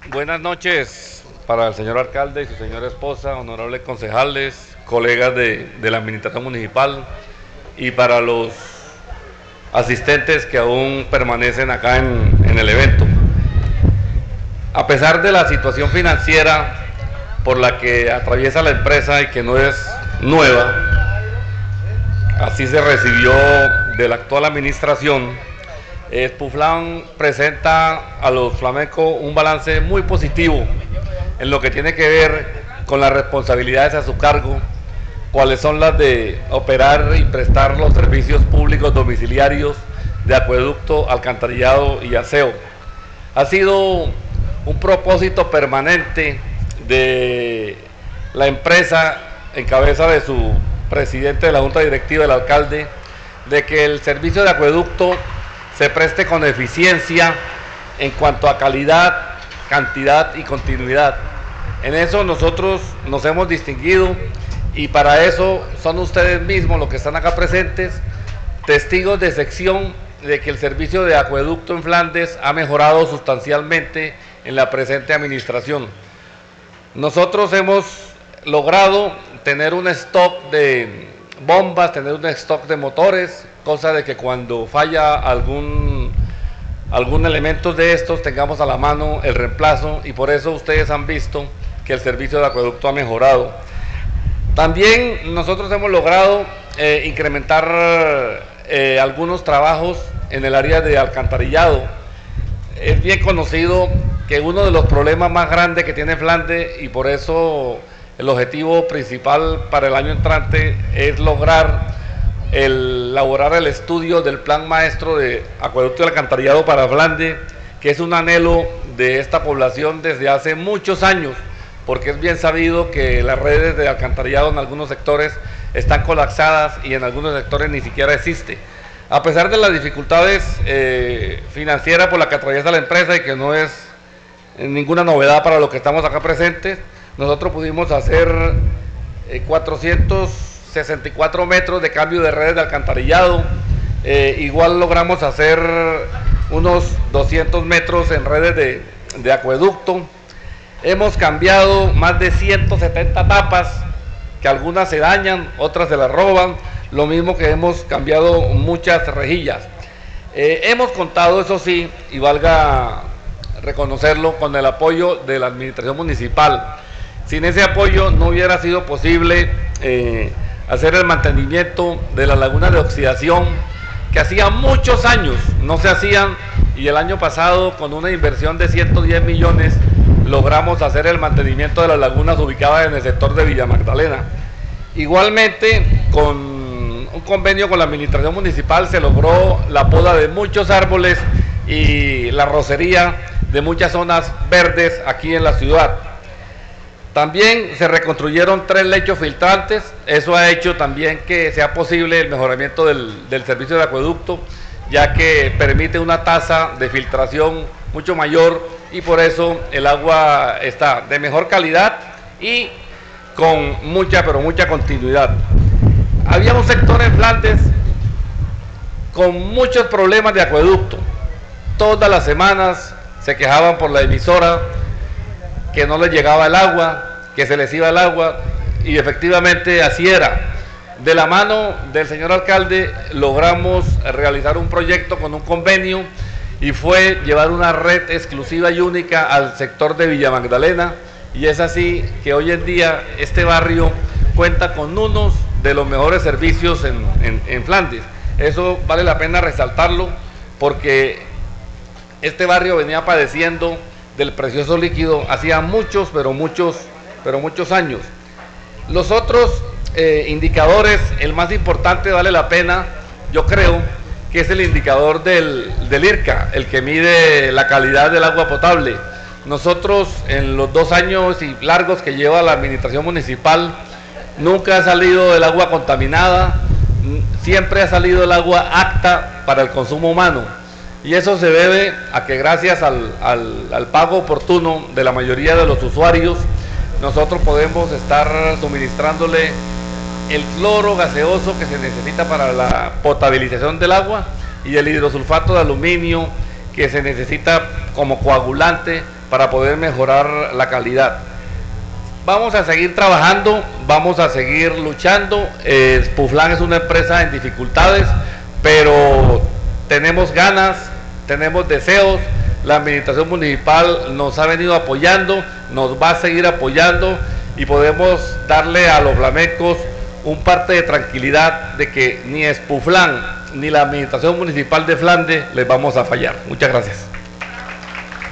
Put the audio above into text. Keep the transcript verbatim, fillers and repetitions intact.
Buenas noches para el señor alcalde y su señora esposa, honorables concejales, colegas de, de la administración municipal y para los asistentes que aún permanecen acá en, en el evento. A pesar de la situación financiera por la que atraviesa la empresa y que no es nueva, así se recibió de la actual administración, Spuflan presenta a los flamencos un balance muy positivo en lo que tiene que ver con las responsabilidades a su cargo, cuáles son las de operar y prestar los servicios públicos domiciliarios de acueducto, alcantarillado y aseo. Ha sido un propósito permanente de la empresa en cabeza de su presidente de la Junta Directiva, el alcalde, de que el servicio de acueducto se preste con eficiencia en cuanto a calidad, cantidad y continuidad. En eso nosotros nos hemos distinguido y para eso son ustedes mismos los que están acá presentes, testigos de sección de que el servicio de acueducto en Flandes ha mejorado sustancialmente en la presente administración. Nosotros hemos logrado tener un stock de bombas, tener un stock de motores, cosa de que cuando falla algún, algún elemento de estos tengamos a la mano el reemplazo, y por eso ustedes han visto que el servicio de acueducto ha mejorado. También nosotros hemos logrado eh, incrementar eh, algunos trabajos en el área de alcantarillado. Es bien conocido que uno de los problemas más grandes que tiene Flandes, y por eso el objetivo principal para el año entrante es lograr el, elaborar el estudio del plan maestro de acueducto y alcantarillado para Flandes, que es un anhelo de esta población desde hace muchos años, porque es bien sabido que las redes de alcantarillado en algunos sectores están colapsadas y en algunos sectores ni siquiera existe. A pesar de las dificultades eh, financieras por las que atraviesa la empresa y que no es ninguna novedad para los que estamos acá presentes, nosotros pudimos hacer eh, cuatrocientos sesenta y cuatro metros de cambio de redes de alcantarillado, eh, igual logramos hacer unos doscientos metros en redes de, de acueducto. Hemos cambiado más de ciento setenta tapas, que algunas se dañan, otras se las roban, lo mismo que hemos cambiado muchas rejillas. Eh, hemos contado, eso sí, y valga reconocerlo, con el apoyo de la administración municipal. Sin ese apoyo no hubiera sido posible eh, hacer el mantenimiento de las lagunas de oxidación, que hacía muchos años no se hacían, y el año pasado con una inversión de ciento diez millones logramos hacer el mantenimiento de las lagunas ubicadas en el sector de Villa Magdalena. Igualmente, con un convenio con la administración municipal se logró la poda de muchos árboles y la rocería de muchas zonas verdes aquí en la ciudad. También se reconstruyeron tres lechos filtrantes, eso ha hecho también que sea posible el mejoramiento del, del servicio de acueducto, ya que permite una tasa de filtración mucho mayor y por eso el agua está de mejor calidad y con mucha, pero mucha continuidad. Había un sector en Flandes con muchos problemas de acueducto. Todas las semanas se quejaban por la emisora que no les llegaba el agua, que se les iba el agua, y efectivamente así era. De la mano del señor alcalde logramos realizar un proyecto con un convenio y fue llevar una red exclusiva y única al sector de Villa Magdalena, y es así que hoy en día este barrio cuenta con unos de los mejores servicios en, en, en Flandes. Eso vale la pena resaltarlo porque este barrio venía padeciendo del precioso líquido hacía muchos, pero muchos, pero muchos años. Los otros eh, indicadores, el más importante vale la pena, yo creo, que es el indicador del, del I R C A, el que mide la calidad del agua potable. Nosotros en los dos años y largos que lleva la administración municipal, nunca ha salido el agua contaminada, siempre ha salido el agua apta para el consumo humano. Y eso se debe a que gracias al, al, al pago oportuno de la mayoría de los usuarios, nosotros podemos estar suministrándole el cloro gaseoso que se necesita para la potabilización del agua y el hidrosulfato de aluminio que se necesita como coagulante para poder mejorar la calidad. Vamos a seguir trabajando, vamos a seguir luchando. eh, Spuflan es una empresa en dificultades, pero tenemos ganas, tenemos deseos. La administración municipal nos ha venido apoyando, nos va a seguir apoyando y podemos darle a los flamencos un parte de tranquilidad de que ni Spuflan ni la administración municipal de Flandes les vamos a fallar. Muchas gracias.